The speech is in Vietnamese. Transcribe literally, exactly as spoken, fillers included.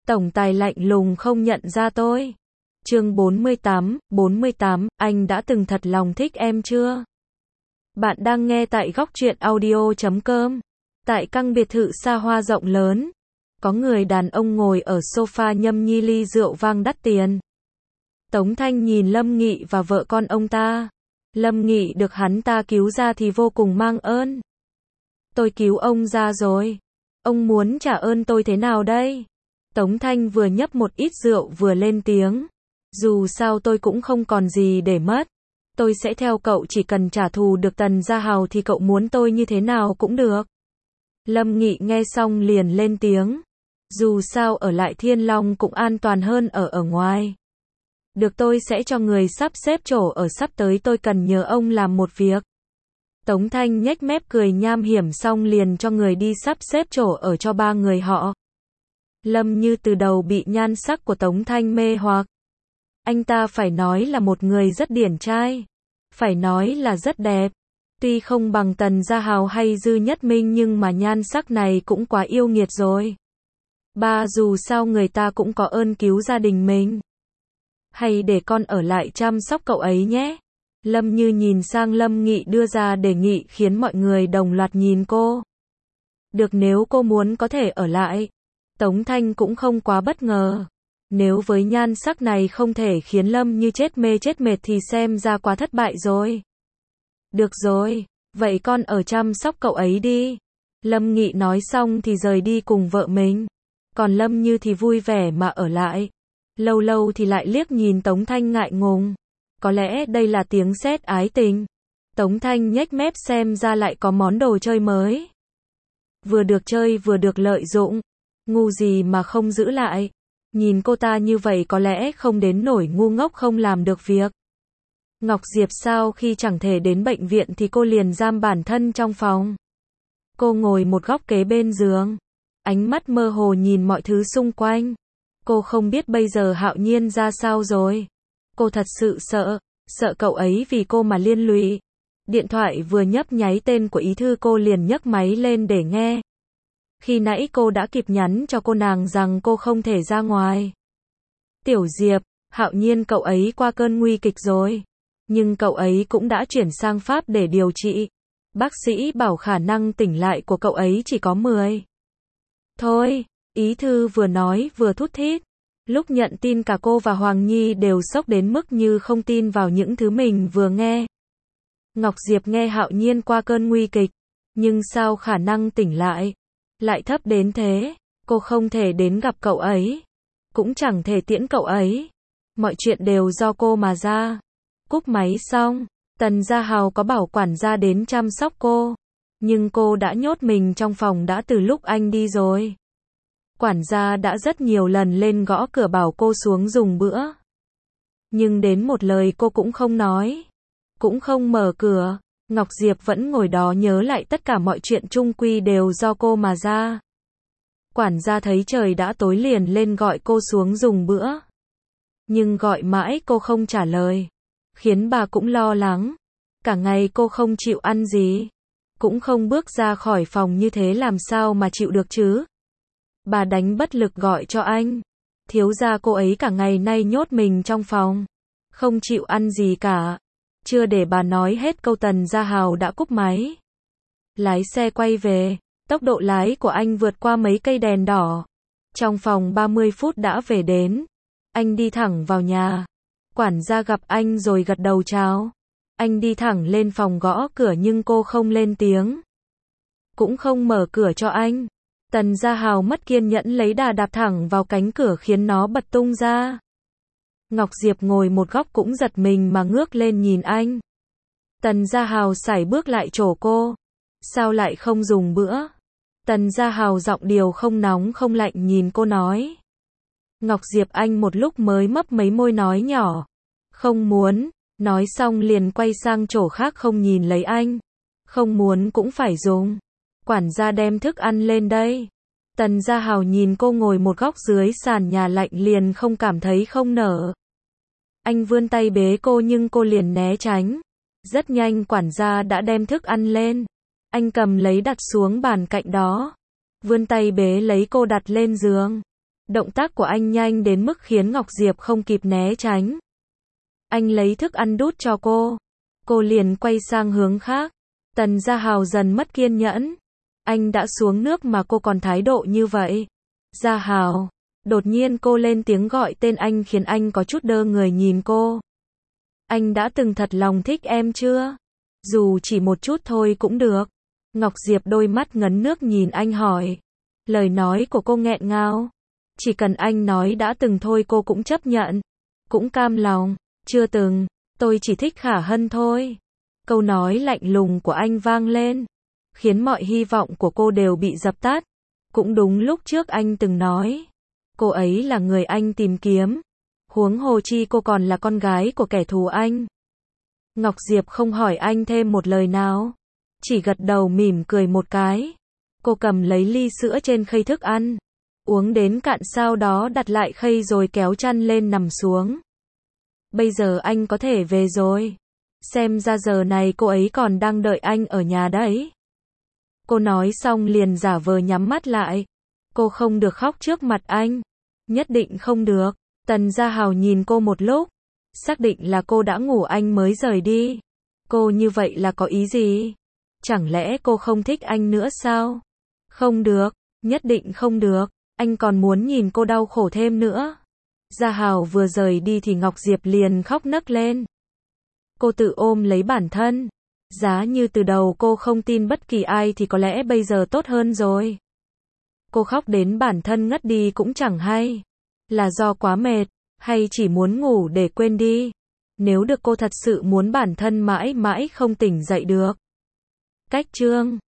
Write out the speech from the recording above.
Tổng tài lạnh lùng không nhận ra tôi. Chương bốn mươi tám, bốn mươi tám, anh đã từng thật lòng thích em chưa? Bạn đang nghe tại góc truyện audio chấm com. Tại căn biệt thự xa hoa rộng lớn, có người đàn ông ngồi ở sofa nhâm nhi ly rượu vang đắt tiền. Tống Thanh nhìn Lâm Nghị và vợ con ông ta. Lâm Nghị được hắn ta cứu ra thì vô cùng mang ơn. Tôi cứu ông ra rồi. Ông muốn trả ơn tôi thế nào đây? Tống Thanh vừa nhấp một ít rượu vừa lên tiếng. Dù sao tôi cũng không còn gì để mất. Tôi sẽ theo cậu, chỉ cần trả thù được Tần Gia Hào thì cậu muốn tôi như thế nào cũng được. Lâm Nghị nghe xong liền lên tiếng. Dù sao ở lại Thiên Long cũng an toàn hơn ở ở ngoài. Được, tôi sẽ cho người sắp xếp chỗ ở, sắp tới tôi cần nhờ ông làm một việc. Tống Thanh nhếch mép cười nham hiểm xong liền cho người đi sắp xếp chỗ ở cho ba người họ. Lâm Như từ đầu bị nhan sắc của Tống Thanh mê hoặc. Anh ta phải nói là một người rất điển trai. Phải nói là rất đẹp. Tuy không bằng Tần Gia Hào hay Dư Nhất Minh nhưng mà nhan sắc này cũng quá yêu nghiệt rồi. Ba, dù sao người ta cũng có ơn cứu gia đình mình. Hay để con ở lại chăm sóc cậu ấy nhé. Lâm Như nhìn sang Lâm Nghị đưa ra đề nghị khiến mọi người đồng loạt nhìn cô. Được, nếu cô muốn có thể ở lại. Tống Thanh cũng không quá bất ngờ. Nếu với nhan sắc này không thể khiến Lâm Như chết mê chết mệt thì xem ra quá thất bại rồi. Được rồi, vậy con ở chăm sóc cậu ấy đi. Lâm Nghị nói xong thì rời đi cùng vợ mình. Còn Lâm Như thì vui vẻ mà ở lại. Lâu lâu thì lại liếc nhìn Tống Thanh ngại ngùng. Có lẽ đây là tiếng sét ái tình. Tống Thanh nhếch mép xem ra lại có món đồ chơi mới. Vừa được chơi vừa được lợi dụng. Ngu gì mà không giữ lại. Nhìn cô ta như vậy có lẽ không đến nổi ngu ngốc không làm được việc. Ngọc Diệp sau khi chẳng thể đến bệnh viện thì cô liền giam bản thân trong phòng. Cô ngồi một góc kế bên giường. Ánh mắt mơ hồ nhìn mọi thứ xung quanh. Cô không biết bây giờ Hạo Nhiên ra sao rồi. Cô thật sự sợ, sợ cậu ấy vì cô mà liên lụy. Điện thoại vừa nhấp nháy tên của Ý Thư cô liền nhấc máy lên để nghe. Khi nãy cô đã kịp nhắn cho cô nàng rằng cô không thể ra ngoài. Tiểu Diệp, Hạo Nhiên cậu ấy qua cơn nguy kịch rồi. Nhưng cậu ấy cũng đã chuyển sang Pháp để điều trị. Bác sĩ bảo khả năng tỉnh lại của cậu ấy chỉ có mười. Thôi, Ý Thư vừa nói vừa thút thít. Lúc nhận tin cả cô và Hoàng Nhi đều sốc đến mức như không tin vào những thứ mình vừa nghe. Ngọc Diệp nghe Hạo Nhiên qua cơn nguy kịch. Nhưng sao khả năng tỉnh lại lại thấp đến thế? Cô không thể đến gặp cậu ấy. Cũng chẳng thể tiễn cậu ấy. Mọi chuyện đều do cô mà ra. Cúp máy xong, Tần Gia Hào có bảo quản gia đến chăm sóc cô. Nhưng cô đã nhốt mình trong phòng đã từ lúc anh đi rồi. Quản gia đã rất nhiều lần lên gõ cửa bảo cô xuống dùng bữa. Nhưng đến một lời cô cũng không nói. Cũng không mở cửa. Ngọc Diệp vẫn ngồi đó nhớ lại tất cả mọi chuyện chung quy đều do cô mà ra. Quản gia thấy trời đã tối liền lên gọi cô xuống dùng bữa. Nhưng gọi mãi cô không trả lời. Khiến bà cũng lo lắng. Cả ngày cô không chịu ăn gì. Cũng không bước ra khỏi phòng, như thế làm sao mà chịu được chứ. Bà đánh bất lực gọi cho anh. Thiếu gia, cô ấy cả ngày nay nhốt mình trong phòng. Không chịu ăn gì cả. Chưa để bà nói hết câu Tần Gia Hào đã cúp máy. Lái xe quay về. Tốc độ lái của anh vượt qua mấy cây đèn đỏ. Trong vòng ba mươi phút đã về đến. Anh đi thẳng vào nhà. Quản gia gặp anh rồi gật đầu chào. Anh đi thẳng lên phòng gõ cửa nhưng cô không lên tiếng. Cũng không mở cửa cho anh. Tần Gia Hào mất kiên nhẫn lấy đà đạp thẳng vào cánh cửa khiến nó bật tung ra. Ngọc Diệp ngồi một góc cũng giật mình mà ngước lên nhìn anh. Tần Gia Hào sải bước lại chỗ cô. Sao lại không dùng bữa? Tần Gia Hào giọng điệu không nóng không lạnh nhìn cô nói. Ngọc Diệp anh một lúc mới mấp mấy môi nói nhỏ. Không muốn. Nói xong liền quay sang chỗ khác không nhìn lấy anh. Không muốn cũng phải dùng. Quản gia đem thức ăn lên đây. Tần Gia Hào nhìn cô ngồi một góc dưới sàn nhà lạnh liền không cảm thấy không nở. Anh vươn tay bế cô nhưng cô liền né tránh. Rất nhanh quản gia đã đem thức ăn lên. Anh cầm lấy đặt xuống bàn cạnh đó. Vươn tay bế lấy cô đặt lên giường. Động tác của anh nhanh đến mức khiến Ngọc Diệp không kịp né tránh. Anh lấy thức ăn đút cho cô. Cô liền quay sang hướng khác. Tần Gia Hào dần mất kiên nhẫn. Anh đã xuống nước mà cô còn thái độ như vậy. Gia Hào. Đột nhiên cô lên tiếng gọi tên anh khiến anh có chút đơ người nhìn cô. Anh đã từng thật lòng thích em chưa? Dù chỉ một chút thôi cũng được. Ngọc Diệp đôi mắt ngấn nước nhìn anh hỏi. Lời nói của cô nghẹn ngào. Chỉ cần anh nói đã từng thôi cô cũng chấp nhận. Cũng cam lòng. Chưa từng. Tôi chỉ thích Khả Hân thôi. Câu nói lạnh lùng của anh vang lên. Khiến mọi hy vọng của cô đều bị dập tắt. Cũng đúng lúc trước anh từng nói. Cô ấy là người anh tìm kiếm. Huống hồ chi cô còn là con gái của kẻ thù anh. Ngọc Diệp không hỏi anh thêm một lời nào. Chỉ gật đầu mỉm cười một cái. Cô cầm lấy ly sữa trên khay thức ăn. Uống đến cạn sau đó đặt lại khay rồi kéo chăn lên nằm xuống. Bây giờ anh có thể về rồi. Xem ra giờ này cô ấy còn đang đợi anh ở nhà đấy. Cô nói xong liền giả vờ nhắm mắt lại. Cô không được khóc trước mặt anh. Nhất định không được. Tần Gia Hào nhìn cô một lúc. Xác định là cô đã ngủ anh mới rời đi. Cô như vậy là có ý gì? Chẳng lẽ cô không thích anh nữa sao? Không được. Nhất định không được. Anh còn muốn nhìn cô đau khổ thêm nữa. Gia Hào vừa rời đi thì Ngọc Diệp liền khóc nấc lên. Cô tự ôm lấy bản thân. Giá như từ đầu cô không tin bất kỳ ai thì có lẽ bây giờ tốt hơn rồi. Cô khóc đến bản thân ngất đi cũng chẳng hay. Là do quá mệt, hay chỉ muốn ngủ để quên đi. Nếu được cô thật sự muốn bản thân mãi mãi không tỉnh dậy được. Cách chương